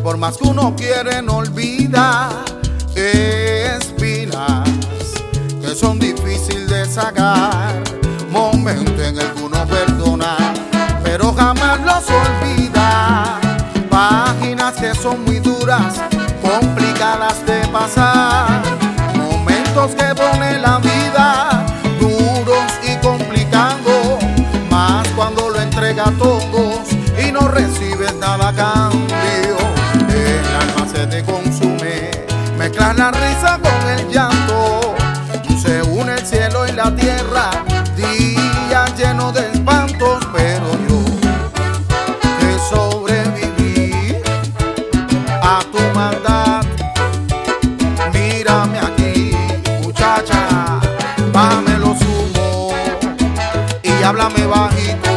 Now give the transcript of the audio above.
por más que uno quiere no olvida espinas que son difíciles de sacar, momentos en el que uno perdona pero jamás los olvida, páginas que son muy duras, complicadas de pasar, momentos que pone la vida duros y complicando, más cuando lo entrega a todos y no recibes nada a cambio. El alma se te consume, mezclas la risa con el llanto, se une el cielo y la tierra, días llenos de espantos, pero yo que sobreviví a tu maldad. Mírame aquí, muchacha, bájame los humos y háblame bajito.